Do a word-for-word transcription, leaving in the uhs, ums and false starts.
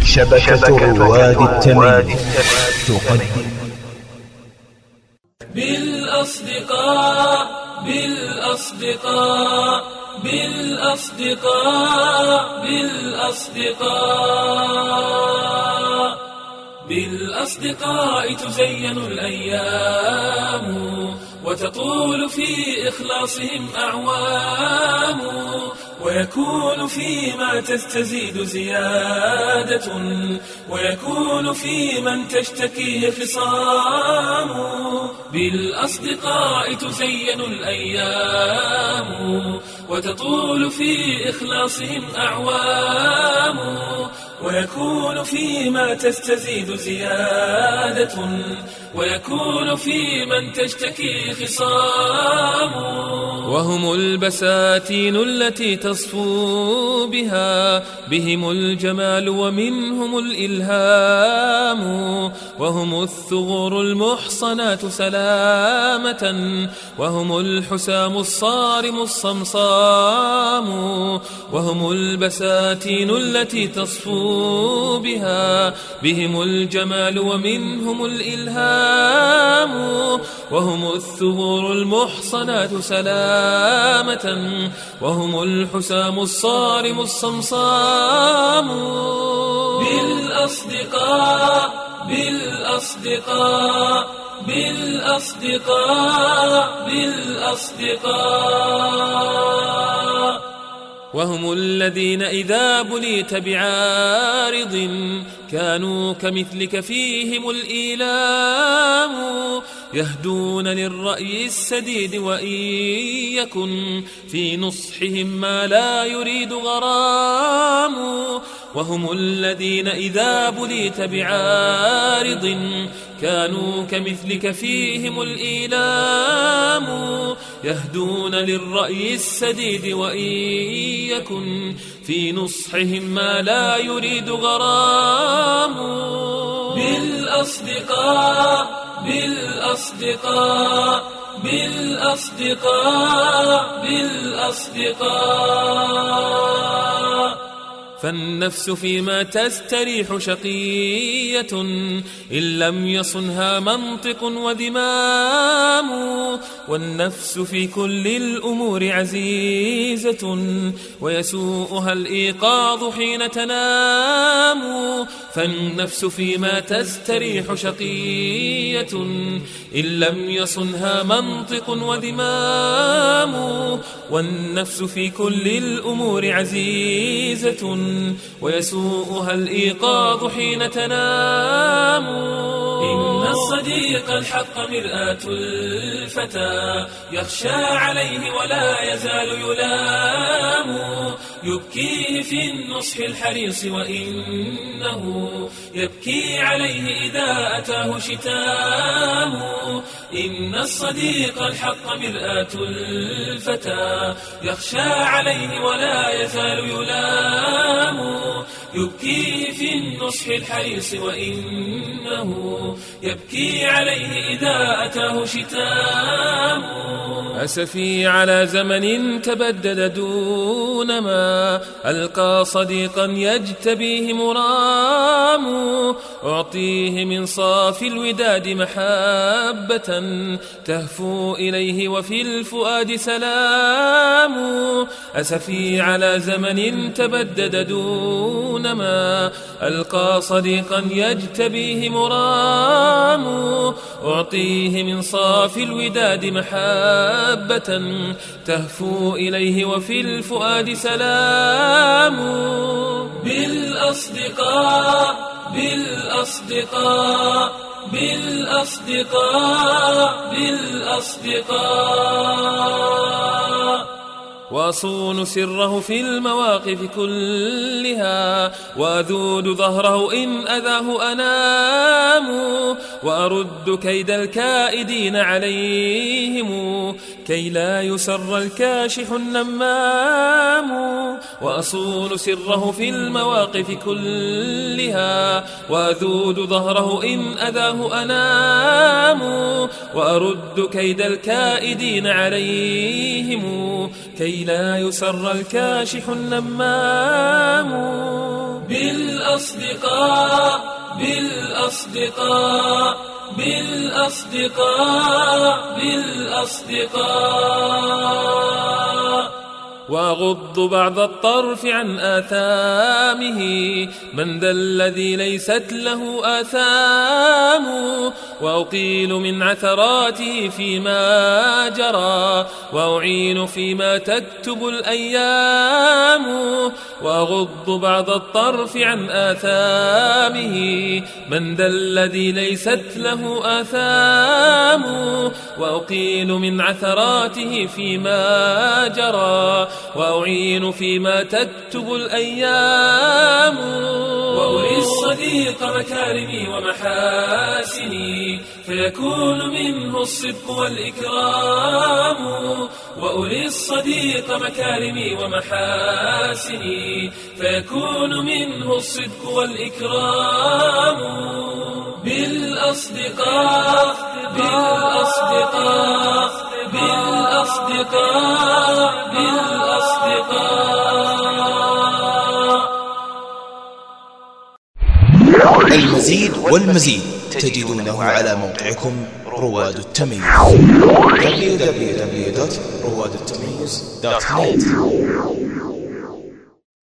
شبكة رواد التميم تقدم بالأصدقاء بالأصدقاء بالأصدقاء بالأصدقاء بالأصدقاء تزين الأيام وتطول في إخلاصهم أعوام ويكون فيما تستزيد زيادة ويكون في من تشتكيه خصام بالأصدقاء تزين الأيام وتطول في إخلاصهم أعوام ويكون فيما تستزيد زيادة ويكون في من تشتكي خصام وهم البساتين التي تصفو بها بهم الجمال ومنهم الإلهام وهم الثغور المحصنات سلامة وهم الحسام الصارم الصمصام وهم البساتين التي تصفو بها بهم الجمال ومنهم الإلهام وهم الثغور المحصنات سلامة وهم الحسام الصارم الصمصام بالأصدقاء بالأصدقاء بالأصدقاء بالأصدقاء وهم الذين إذا بليت بعارض كانوا كمثلك فيهم الإيلام يهدون للرأي السديد وإن يكن في نصحهم ما لا يريد غرام وهم الذين إذا بليت بعارض كانوا كمثلك فيهم الإيلام يهدون للرأي السديد وإن يكن في نصحهم ما لا يريد غرام بالأصدقاء بالأصدقاء بالأصدقاء بالأصدقاء فالنفس فيما تستريح شقية إن لم يصنها منطق وذمام والنفس في كل الأمور عزيزة ويسوءها الإيقاظ حين تنام فالنفس فيما تستريح شقية إن لم يصنها منطق وذمام والنفس في كل الأمور عزيزة ويسوءها الإيقاظ حين تنام إن الصديق الحق مرآة الفتى يخشى عليه ولا يزال يلام يبكيه في النصح الحريص وإنه يبكي عليه إذا أتاه شتام إن الصديق الحق مرآة الفتى يخشى عليه ولا يزال يلام يبكي في النصح الحريص وإنه يبكي عليه إذا أتاه شتام أسفي على زمن تبدد دون ما ألقى صديقا يجتبيه مرام أعطيه من صافي الوداد محبة تهفو إليه وفي الفؤاد سلام أسفي على زمن تبدد دون ما ألقى صديقا يجتبيه مرام أعطيه من صافي الوداد محبة تهفو إليه وفي الفؤاد سلام بالأصدقاء بالأصدقاء بالأصدقاء بالأصدقاء وأصون سره في المواقف كلها وأذود ظهره إن أذاه أنام وأرد كيد الكائدين عليهم كي لا يسر الكاشح النمام وأصون سره في المواقف كلها وأذود ظهره إن أذاه أنام وأرد كيد الكائدين عليهم كي لا يسر الكاشح النمام بالأصدقاء بالأصدقاء بالأصدقاء بالأصدقاء وأغض بعض الطرف عن آثامه من ذا الذي ليست له آثام وأقيل من عثراته فيما جرى وأعين فيما تكتب الأيام وأغض بعض الطرف عن آثامه من ذا الذي ليست له آثام وأقيل من عثراته فيما جرى وأعين فيما تكتب الأيام وأري الصديق مكارمي ومحاسني فيكون منه الصدق والإكرام وأري الصديق مكارمي ومحاسني فيكون منه الصدق والإكرام بالأصدقاء بالأصدقاء بالأصدقاء بالأصدقاء المزيد والمزيد تجدونه على موقعكم رواد التميز دبليو دبليو دبليو دوت رواد التميز دوت نت.